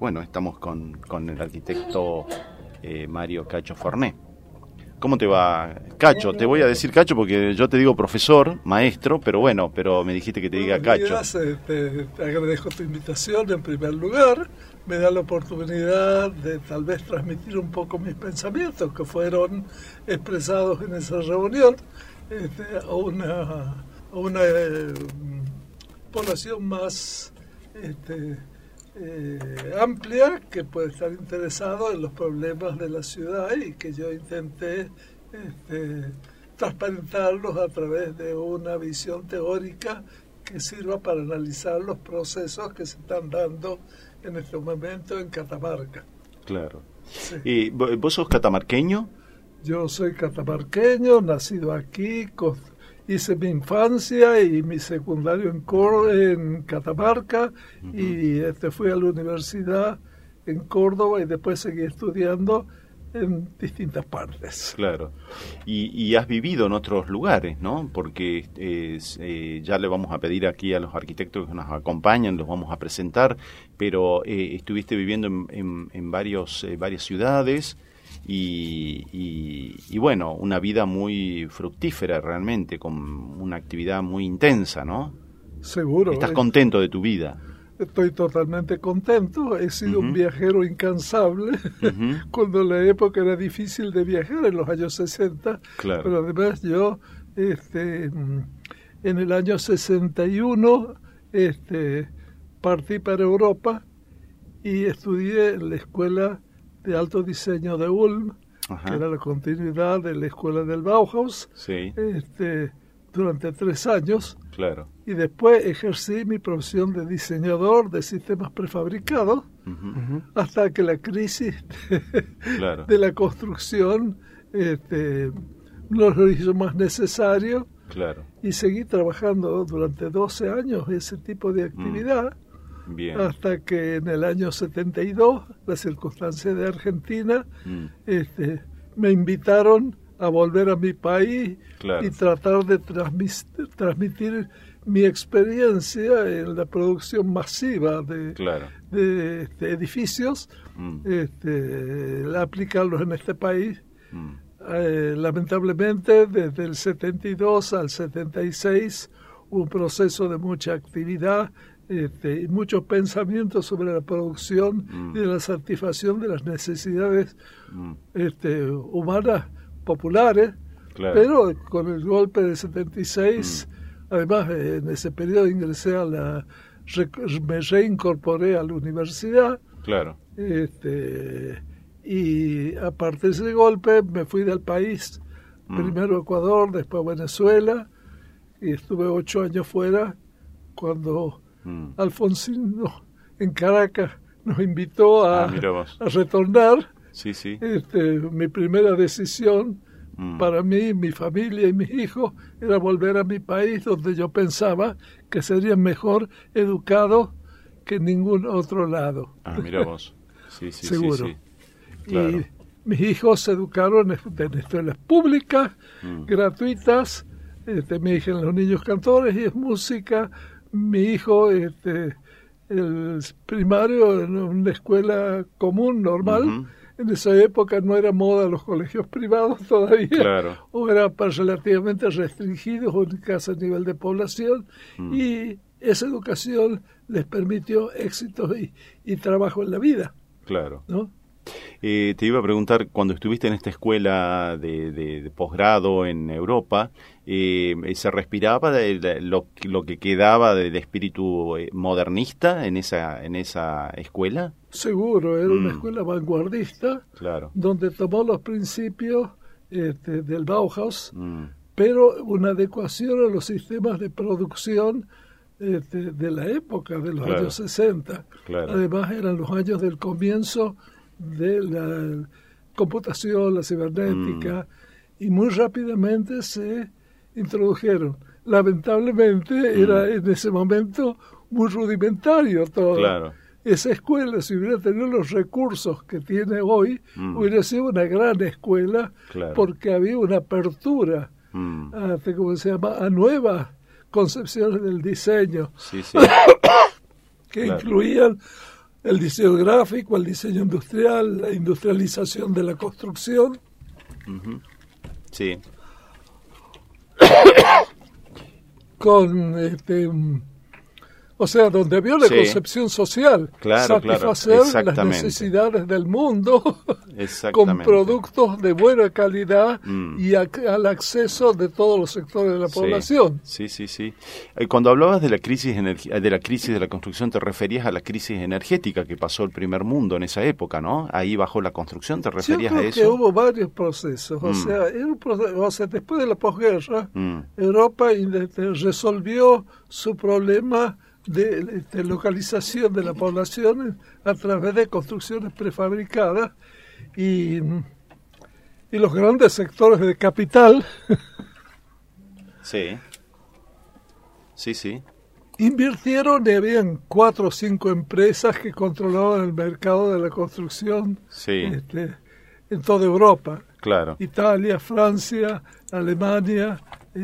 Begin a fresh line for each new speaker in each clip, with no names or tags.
bueno, estamos con el arquitecto Mario Cacho Forné. ¿Cómo te va, Cacho? Te voy a decir Cacho porque yo te digo profesor, maestro, pero bueno, pero me dijiste que te diga Cacho.
Te agradezco tu invitación en primer lugar. Me da la oportunidad de tal vez transmitir un poco mis pensamientos que fueron expresados en esa reunión a una población más amplia que puede estar interesado en los problemas de la ciudad y que yo intenté transparentarlos a través de una visión teórica que sirva para analizar los procesos que se están dando en este momento en Catamarca.
Claro.
Sí.
¿Y vos sos catamarqueño?
Yo soy catamarqueño, nacido aquí, hice mi infancia y mi secundario en Catamarca, uh-huh. Y fui a la universidad en Córdoba y después seguí estudiando en distintas partes.
Claro. Y has vivido en otros lugares, ¿no? Porque ya le vamos a pedir aquí a los arquitectos que nos acompañan, los vamos a presentar, pero estuviste viviendo en varias ciudades. Y bueno, una vida muy fructífera realmente, con una actividad muy intensa, ¿no?
Seguro.
¿Estás contento de tu vida?
Estoy totalmente contento. He sido un viajero incansable cuando la época era difícil de viajar en los años 60.
Claro.
Pero además yo en el año 61 partí para Europa y estudié en la Escuela de Alto Diseño de Ulm, que era la continuidad de la Escuela del Bauhaus,
sí.
Durante 3 años.
Claro.
Y después ejercí mi profesión de diseñador de sistemas prefabricados, hasta que la crisis
claro.
de la construcción nos lo hizo más necesario.
Claro.
Y seguí trabajando durante 12 años ese tipo de actividad.
Bien.
Hasta que en el año 72, las circunstancias de Argentina, me invitaron a volver a mi país, claro. Y tratar de transmitir mi experiencia en la producción masiva de edificios, aplicarlos en este país. Lamentablemente, desde el 72 al 76, hubo un proceso de mucha actividad, y muchos pensamientos sobre la producción y de la satisfacción de las necesidades humanas populares, claro. Pero con el golpe del 76, además en ese periodo ingresé me reincorporé a la universidad,
claro.
Y a partir de ese golpe me fui del país, primero a Ecuador, después a Venezuela, y estuve 8 años fuera cuando Alfonsino en Caracas nos invitó a retornar.
Sí, sí.
Mi primera decisión para mí, mi familia y mis hijos era volver a mi país, donde yo pensaba que serían mejor educados que en ningún otro lado.
Mira vos. Sí, sí,
seguro.
Sí, sí. Claro.
Y mis hijos se educaron en escuelas públicas, gratuitas. Mi hija en los niños cantores y es música. Mi hijo, el primario en una escuela común, normal. En esa época no era moda los colegios privados todavía,
claro.
O eran relativamente restringidos, únicas a nivel de población, y esa educación les permitió éxito y trabajo en la vida.
Claro.
¿No?
Te iba a preguntar, cuando estuviste en esta escuela de posgrado en Europa, ¿se respiraba lo que quedaba del espíritu modernista en esa escuela?
Seguro, era una escuela vanguardista,
claro.
Donde tomó los principios del Bauhaus, pero una adecuación a los sistemas de producción de la época, de los
claro.
años 60.
Claro.
Además eran los años del comienzo de la computación, la cibernética, y muy rápidamente se introdujeron. Lamentablemente era en ese momento muy rudimentario todo.
Claro.
Esa escuela, si hubiera tenido los recursos que tiene hoy, hubiera sido una gran escuela,
claro.
Porque había una apertura a nuevas concepciones del diseño,
sí, sí.
que
claro.
incluían el diseño gráfico, el diseño industrial, la industrialización de la construcción.
Uh-huh. Sí.
Con o sea, donde había una concepción social, satisfacer las necesidades del mundo con productos de buena calidad y al acceso de todos los sectores de la población.
Sí. Cuando hablabas de la crisis de la construcción, te referías a la crisis energética que pasó el primer mundo en esa época, ¿no? Ahí bajo la construcción, ¿te referías a eso?
Yo creo que hubo varios procesos. O sea, después de la posguerra, Europa resolvió su problema de localización de la población a través de construcciones prefabricadas y los grandes sectores de capital
sí
invirtieron y habían 4 o 5 empresas que controlaban el mercado de la construcción en toda Europa.
Claro.
Italia, Francia, Alemania.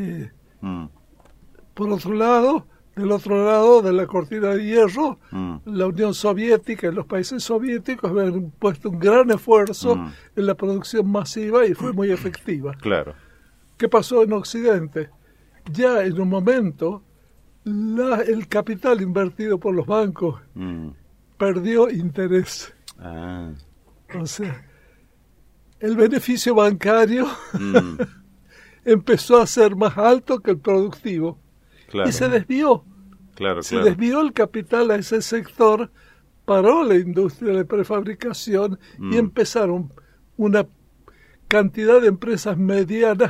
Por otro lado, del otro lado de la cortina de hierro, la Unión Soviética y los países soviéticos habían puesto un gran esfuerzo en la producción masiva y fue muy efectiva.
Claro.
¿Qué pasó en Occidente? Ya en un momento, el capital invertido por los bancos perdió interés. O sea, el beneficio bancario empezó a ser más alto que el productivo. Claro. Y se desvió. Se desvió el capital a ese sector, paró la industria de prefabricación y empezaron una cantidad de empresas medianas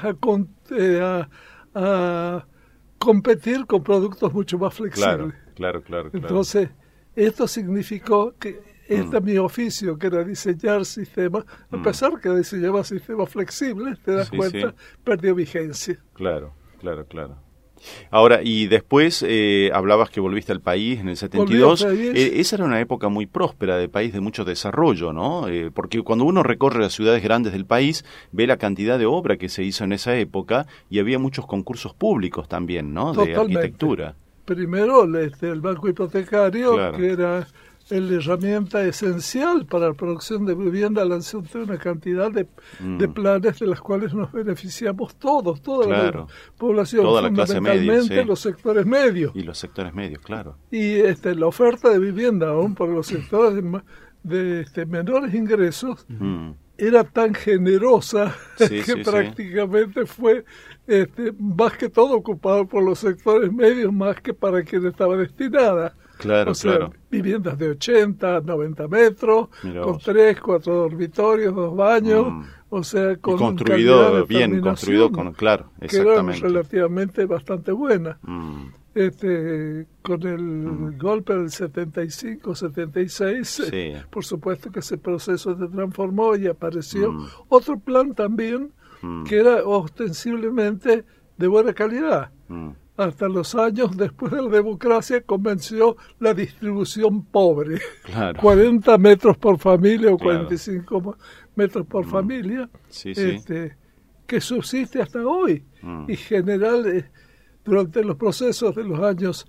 a competir con productos mucho más flexibles.
Claro.
Entonces, esto significó que mi oficio, que era diseñar sistemas, a pesar que diseñaba sistemas flexibles, te das cuenta, perdió vigencia.
Claro. Ahora, y después hablabas que volviste al país en el 72. Esa era una época muy próspera del país, de mucho desarrollo, ¿no? Porque cuando uno recorre las ciudades grandes del país, ve la cantidad de obra que se hizo en esa época y había muchos concursos públicos también, ¿no? De arquitectura.
Primero, el banco hipotecario, que era la herramienta esencial para la producción de vivienda, lanzó una cantidad de planes de las cuales nos beneficiamos todos, toda la población,
toda la clase media,
los sectores medios.
Y los sectores medios, claro.
Y la oferta de vivienda aún por los sectores de menores ingresos era tan generosa que prácticamente fue más que todo ocupado por los sectores medios, más que para quien estaba destinada.
Claro,
viviendas de 80, 90 metros, con 3, 4 dormitorios, 2 baños, o sea, con
construido bien, construido exactamente.
Que eran relativamente bastante buenas. Con el golpe del 75, 76, por supuesto que ese proceso se transformó y apareció otro plan también que era ostensiblemente de buena calidad. Hasta los años después de la democracia convenció la distribución pobre. 40 metros por familia o 45 metros por familia, que subsiste hasta hoy. Y general, durante los procesos de los años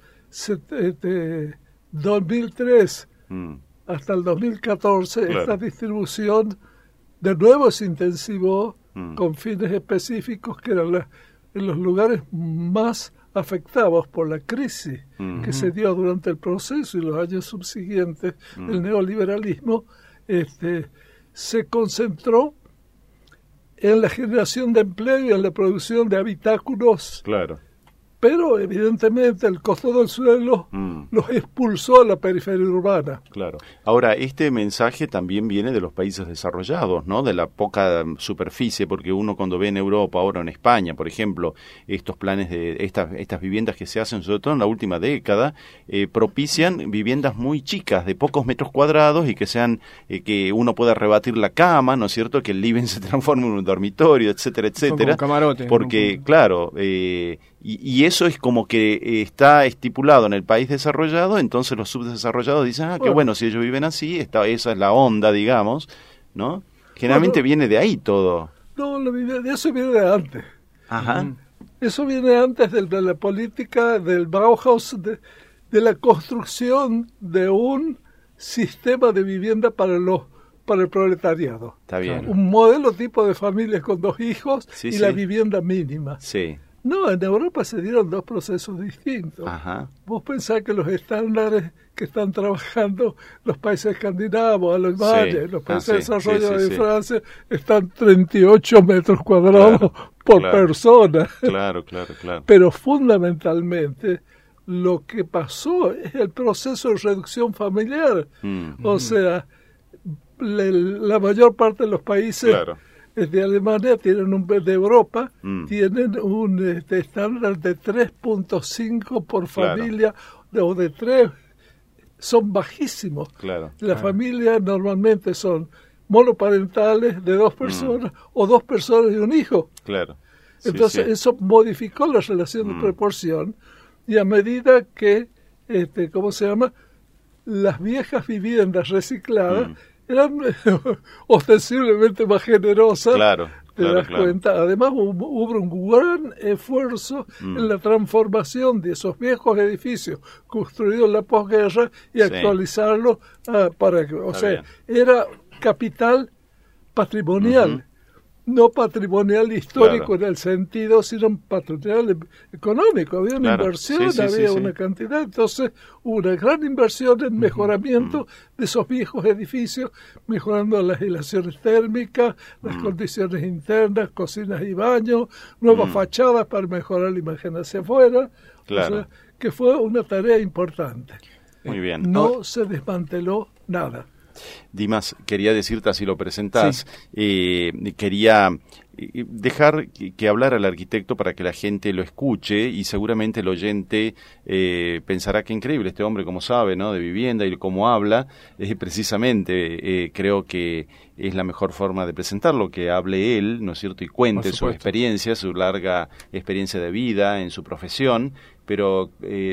2003 hasta el 2014, esta distribución de nuevo se intensivó con fines específicos que eran en los lugares más afectados por la crisis que se dio durante el proceso y los años subsiguientes del neoliberalismo, se concentró en la generación de empleo y en la producción de habitáculos. Pero evidentemente el costo del suelo los expulsó a la periferia urbana.
Ahora, este mensaje también viene de los países desarrollados, ¿no? De la poca superficie, porque uno cuando ve en Europa, ahora en España, por ejemplo, estos planes de estas viviendas que se hacen, sobre todo en la última década, propician viviendas muy chicas, de pocos metros cuadrados y que sean que uno pueda rebatir la cama, ¿no es cierto? Que el living se transforme en un dormitorio, etcétera, etcétera.
Como camarote.
Porque, y eso es como que está estipulado en el país desarrollado, entonces los subdesarrollados dicen, qué bueno, si ellos viven así, esa es la onda, digamos, ¿no? Generalmente viene de ahí todo.
No, eso viene de antes. Eso viene antes de la política del Bauhaus, de la construcción de un sistema de vivienda para el proletariado.
Está bien.
Un modelo tipo de familias con 2 hijos
Sí,
y
sí.
la vivienda mínima.
Sí.
No, en Europa se dieron 2 procesos distintos.
Ajá.
Vos pensás que los estándares que están trabajando los países escandinavos, Alemania,
Sí.
los países
Sí.
desarrollados
Sí,
de
sí.
Francia, están 38 metros cuadrados por
claro.
persona.
Claro.
Pero fundamentalmente lo que pasó es el proceso de reducción familiar. O sea, la mayor parte de los países
Claro.
de Alemania tienen de Europa tienen un estándar de 3.5 por
Claro.
familia o de 3, son bajísimos.
Claro.
Las familias normalmente son monoparentales de 2 personas o 2 personas y un hijo.
Claro. Sí,
Entonces
sí.
eso modificó la relación de proporción, y a medida que, ¿cómo se llama? Las viejas viviendas recicladas eran ostensiblemente más generosas.
Claro.
¿Te das cuenta? Además hubo un gran esfuerzo en la transformación de esos viejos edificios construidos en la posguerra y actualizarlos para que, era capital patrimonial. No patrimonial histórico en el sentido, sino patrimonial económico. Había una inversión, había una cantidad. Entonces hubo una gran inversión en mejoramiento de esos viejos edificios, mejorando las aislaciones térmicas, las condiciones internas, cocinas y baños, nuevas fachadas para mejorar la imagen hacia afuera.
Claro.
O sea, que fue una tarea importante.
Muy bien.
No se desmanteló nada.
Dimas, quería decirte, así lo presentás, quería dejar que hablara el arquitecto para que la gente lo escuche, y seguramente el oyente pensará que increíble este hombre, como sabe, ¿no?, de vivienda y cómo habla. Precisamente creo que es la mejor forma de presentarlo, que hable él, ¿no es cierto?, y cuente su experiencia, su larga experiencia de vida en su profesión. Pero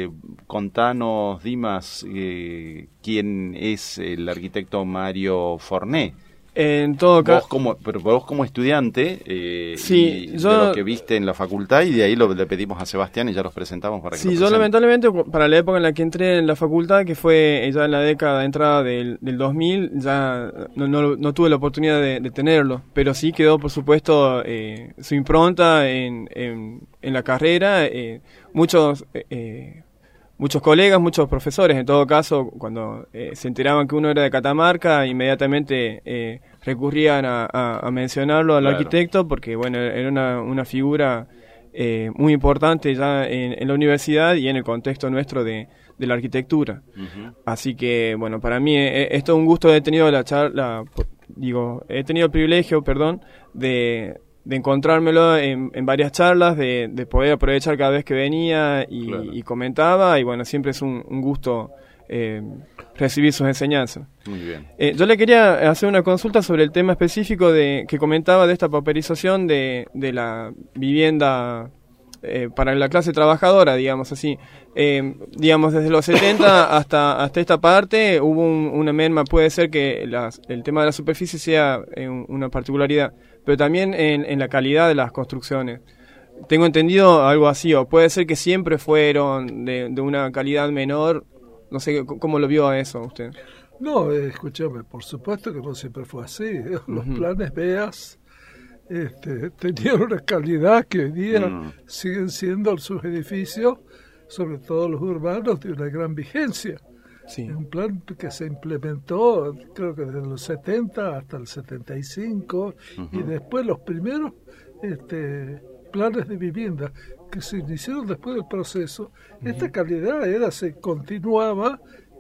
contanos, Dimas, quién es el arquitecto Mario Forné.
En todo caso,
vos como estudiante,
sí,
de lo que viste en la facultad, y de ahí le pedimos a Sebastián y ya los presentamos para que
sí, yo lamentablemente para la época en la que entré en la facultad, que fue ya en la década de entrada del 2000, ya no tuve la oportunidad de tenerlo, pero sí quedó, por supuesto, su impronta en la carrera. Muchos colegas, muchos profesores, en todo caso, cuando se enteraban que uno era de Catamarca, inmediatamente recurrían a mencionarlo al arquitecto, porque bueno, era una figura muy importante ya en la universidad y en el contexto nuestro de la arquitectura. Así que bueno, para mí es todo un gusto. He tenido he tenido el privilegio, de encontrármelo en varias charlas, de poder aprovechar cada vez que venía y comentaba, y bueno, siempre es un gusto recibir sus enseñanzas.
Muy bien.
Yo le quería hacer una consulta sobre el tema específico que comentaba de esta pauperización de la vivienda para la clase trabajadora, digamos así. Desde los 70 hasta esta parte hubo una merma. Puede ser que el tema de la superficie sea una particularidad, pero también en la calidad de las construcciones. Tengo entendido algo así, o puede ser que siempre fueron de una calidad menor. No sé, ¿cómo lo vio a eso usted?
No, escúchame, por supuesto que no siempre fue así. Los planes BEAS tenían una calidad que hoy día siguen siendo sus edificios, sobre todo los urbanos, de una gran vigencia.
Sí.
Es un plan que se implementó, creo que desde los 70 hasta el 75, y después los primeros planes de vivienda que se iniciaron después del proceso, esta calidad se continuaba,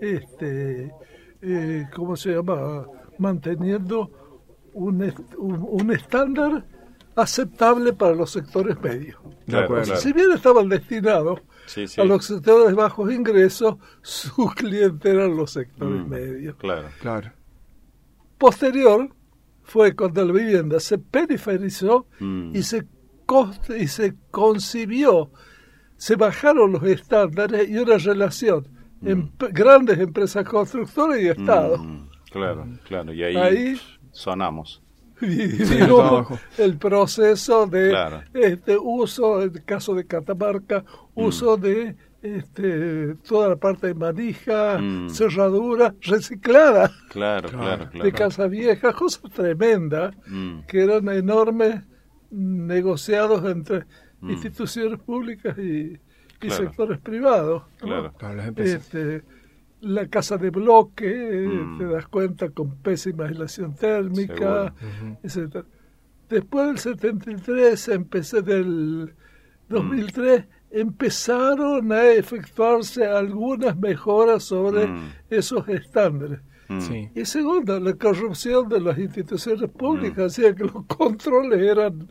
¿cómo se llama?, manteniendo un estándar aceptable para los sectores medios.
Claro.
Si bien estaban destinados a los sectores de bajos ingresos, su cliente eran los sectores medios.
Claro.
Posterior fue cuando la vivienda se periferizó y se concibió, se bajaron los estándares y una relación en grandes empresas constructoras y Estado.
Claro, y ahí sonamos.
Vino el proceso de uso, en el caso de Catamarca, uso de toda la parte de manija, cerradura, reciclada.
Claro.
De casa vieja, cosas tremendas, que eran enormes negociados entre instituciones públicas y sectores privados, ¿no?
Claro.
La casa de bloque, te das cuenta, con pésima aislación térmica, etc. Después del 73, del 2003, empezaron a efectuarse algunas mejoras sobre esos estándares.
Sí.
Y segundo, la corrupción de las instituciones públicas hacía que los controles eran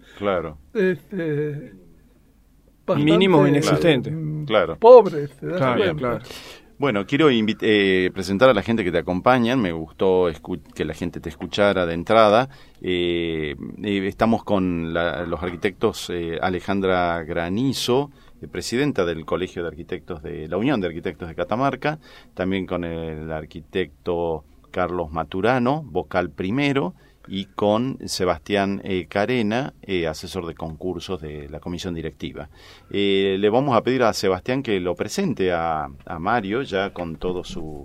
mínimos, inexistentes.
Pobres, ¿te das cuenta?
Claro.
Bueno, quiero presentar a la gente que te acompañan. Me gustó que la gente te escuchara de entrada. Estamos con los arquitectos Alejandra Granizo, presidenta del Colegio de Arquitectos de la Unión de Arquitectos de Catamarca, también con el arquitecto Carlos Maturano, vocal primero, y con Sebastián Carena, asesor de concursos de la comisión directiva. Le vamos a pedir a Sebastián que lo presente a Mario, ya con todo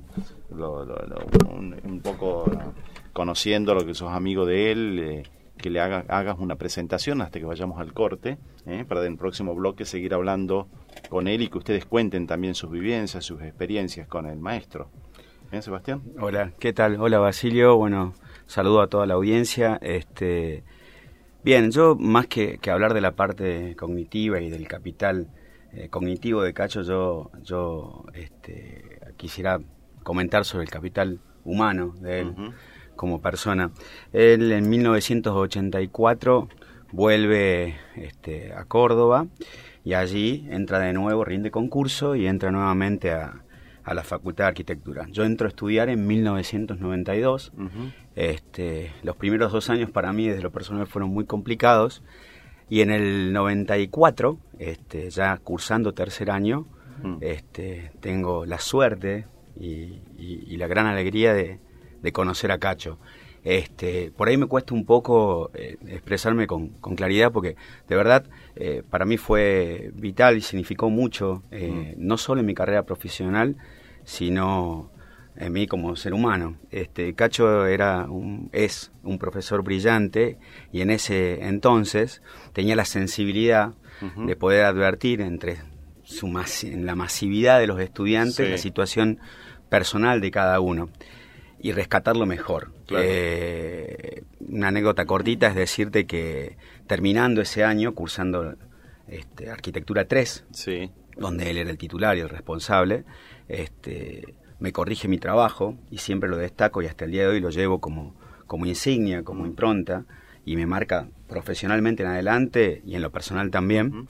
un poco conociendo lo que sos amigo de él, que le hagas una presentación hasta que vayamos al corte, para en el próximo bloque seguir hablando con él y que ustedes cuenten también sus vivencias, sus experiencias con el maestro. Sebastián.
Hola, ¿qué tal? Hola, Basilio. Bueno, saludo a toda la audiencia. Bien, yo más que hablar de la parte cognitiva y del capital cognitivo de Cacho, yo quisiera comentar sobre el capital humano de él como persona. Él en 1984 vuelve a Córdoba y allí entra de nuevo, rinde concurso y entra nuevamente a la Facultad de Arquitectura. Yo entro a estudiar en 1992. Los primeros 2 años para mí desde lo personal fueron muy complicados y en el 94, ya cursando tercer año, tengo la suerte y la gran alegría de conocer a Cacho. Por ahí me cuesta un poco expresarme con claridad porque de verdad para mí fue vital y significó mucho, no solo en mi carrera profesional, sino en mí como ser humano. Cacho es un profesor brillante y en ese entonces tenía la sensibilidad de poder advertir en la masividad de los estudiantes la situación personal de cada uno y rescatarlo mejor. Claro. Una anécdota cortita es decirte que terminando ese año, cursando Arquitectura 3, donde él era el titular y el responsable, me corrige mi trabajo y siempre lo destaco y hasta el día de hoy lo llevo como insignia, como impronta y me marca profesionalmente en adelante y en lo personal también.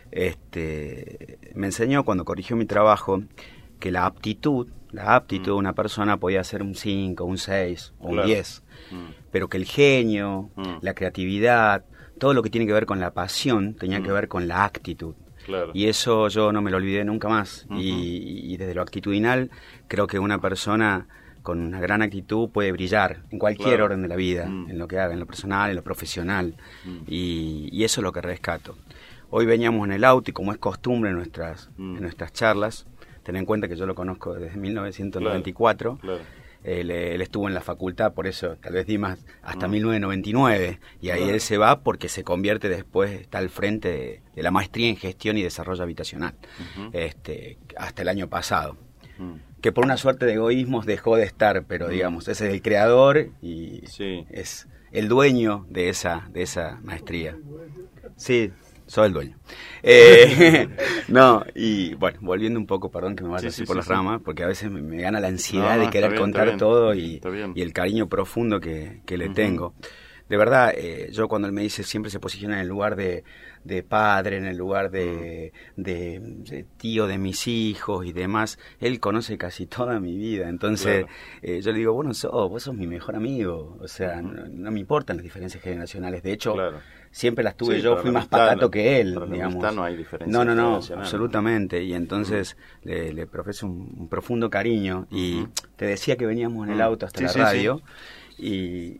Me enseñó cuando corrigió mi trabajo que la aptitud de una persona podía ser un 5, un 6 o un 10, pero que el genio, la creatividad, todo lo que tiene que ver con la pasión tenía que ver con la actitud. Claro. Y eso yo no me lo olvidé nunca más. Y desde lo actitudinal creo que una persona con una gran actitud puede brillar en cualquier orden de la vida, en lo que haga, en lo personal, en lo profesional. Y eso es lo que rescato. Hoy veníamos en el auto y como es costumbre en nuestras charlas, ten en cuenta que yo lo conozco desde 1994. Claro. Él estuvo en la facultad, por eso tal vez di más, hasta 1999. Y ahí él se va porque se convierte después, está al frente de la maestría en gestión y desarrollo habitacional, hasta el año pasado. Que por una suerte de egoísmos dejó de estar, pero digamos, ese es el creador y es el dueño de esa maestría. Sí. Soy el dueño. No, y bueno, volviendo un poco, perdón que me vaya así por las ramas, porque a veces me gana la ansiedad de querer contar todo y el cariño profundo que le tengo. De verdad, yo cuando él me dice, siempre se posiciona en el lugar de padre, en el lugar de tío de mis hijos y demás. Él conoce casi toda mi vida, entonces yo le digo, vos sos mi mejor amigo, o sea, no me importan las diferencias generacionales, de hecho... Siempre las tuve yo, fui más pacato que él, digamos. No hay diferencia. No, absolutamente. Y entonces le profeso un profundo cariño. Y te decía que veníamos en el auto hasta la radio. Y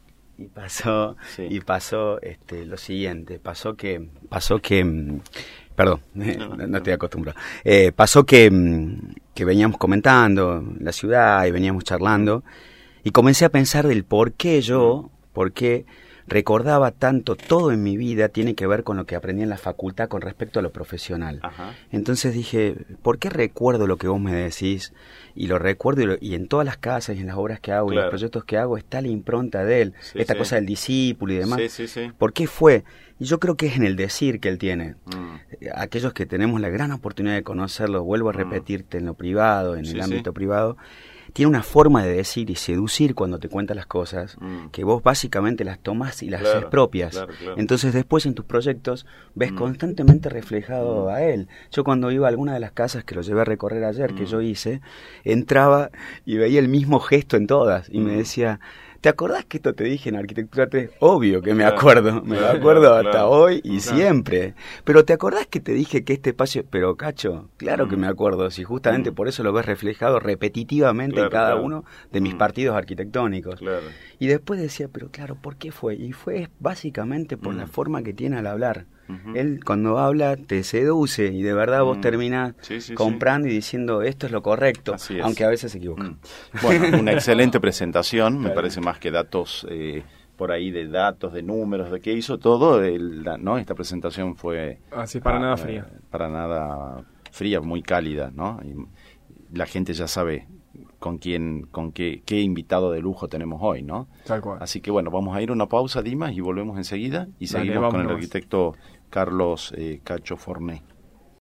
pasó lo siguiente. Pasó que Perdón, no estoy acostumbrado. Pasó que veníamos comentando la ciudad y veníamos charlando y comencé a pensar del por qué recordaba tanto. Todo en mi vida tiene que ver con lo que aprendí en la facultad con respecto a lo profesional. Ajá. Entonces dije, ¿por qué recuerdo lo que vos me decís? Y lo recuerdo y en todas las casas y en las obras que hago y los proyectos que hago está la impronta de él, esta cosa del discípulo y demás. ¿Por qué fue? Y yo creo que es en el decir que él tiene. Aquellos que tenemos la gran oportunidad de conocerlo, vuelvo a repetirte, en lo privado, en el ámbito privado, tiene una forma de decir y seducir cuando te cuenta las cosas, que vos básicamente las tomás y las haces propias. Claro. Entonces después en tus proyectos ves constantemente reflejado a él. Yo cuando iba a alguna de las casas que lo llevé a recorrer ayer, que yo hice, entraba y veía el mismo gesto en todas y me decía... ¿Te acordás que esto te dije en Arquitectura 3? Obvio que me acuerdo, me acuerdo hasta hoy y siempre. Pero ¿te acordás que te dije que este espacio... Pero, Cacho, claro que me acuerdo, si justamente por eso lo ves reflejado repetitivamente en cada uno de mis partidos arquitectónicos. Claro. Y después decía, pero claro, ¿por qué fue? Y fue básicamente por la forma que tiene al hablar. Él cuando habla te seduce y de verdad vos terminás comprando y diciendo esto es lo correcto, aunque a veces se equivoca.
Bueno, una excelente presentación, me parece más que datos por ahí de datos, de números, de qué hizo todo, ¿no? Esta presentación fue...
para nada fría.
Para nada fría, muy cálida, ¿no? Y la gente ya sabe con qué invitado de lujo tenemos hoy, ¿no?
Tal cual.
Así que bueno, vamos a ir a una pausa, Dimas, y volvemos enseguida y seguimos con el arquitecto Carlos Cacho Forné.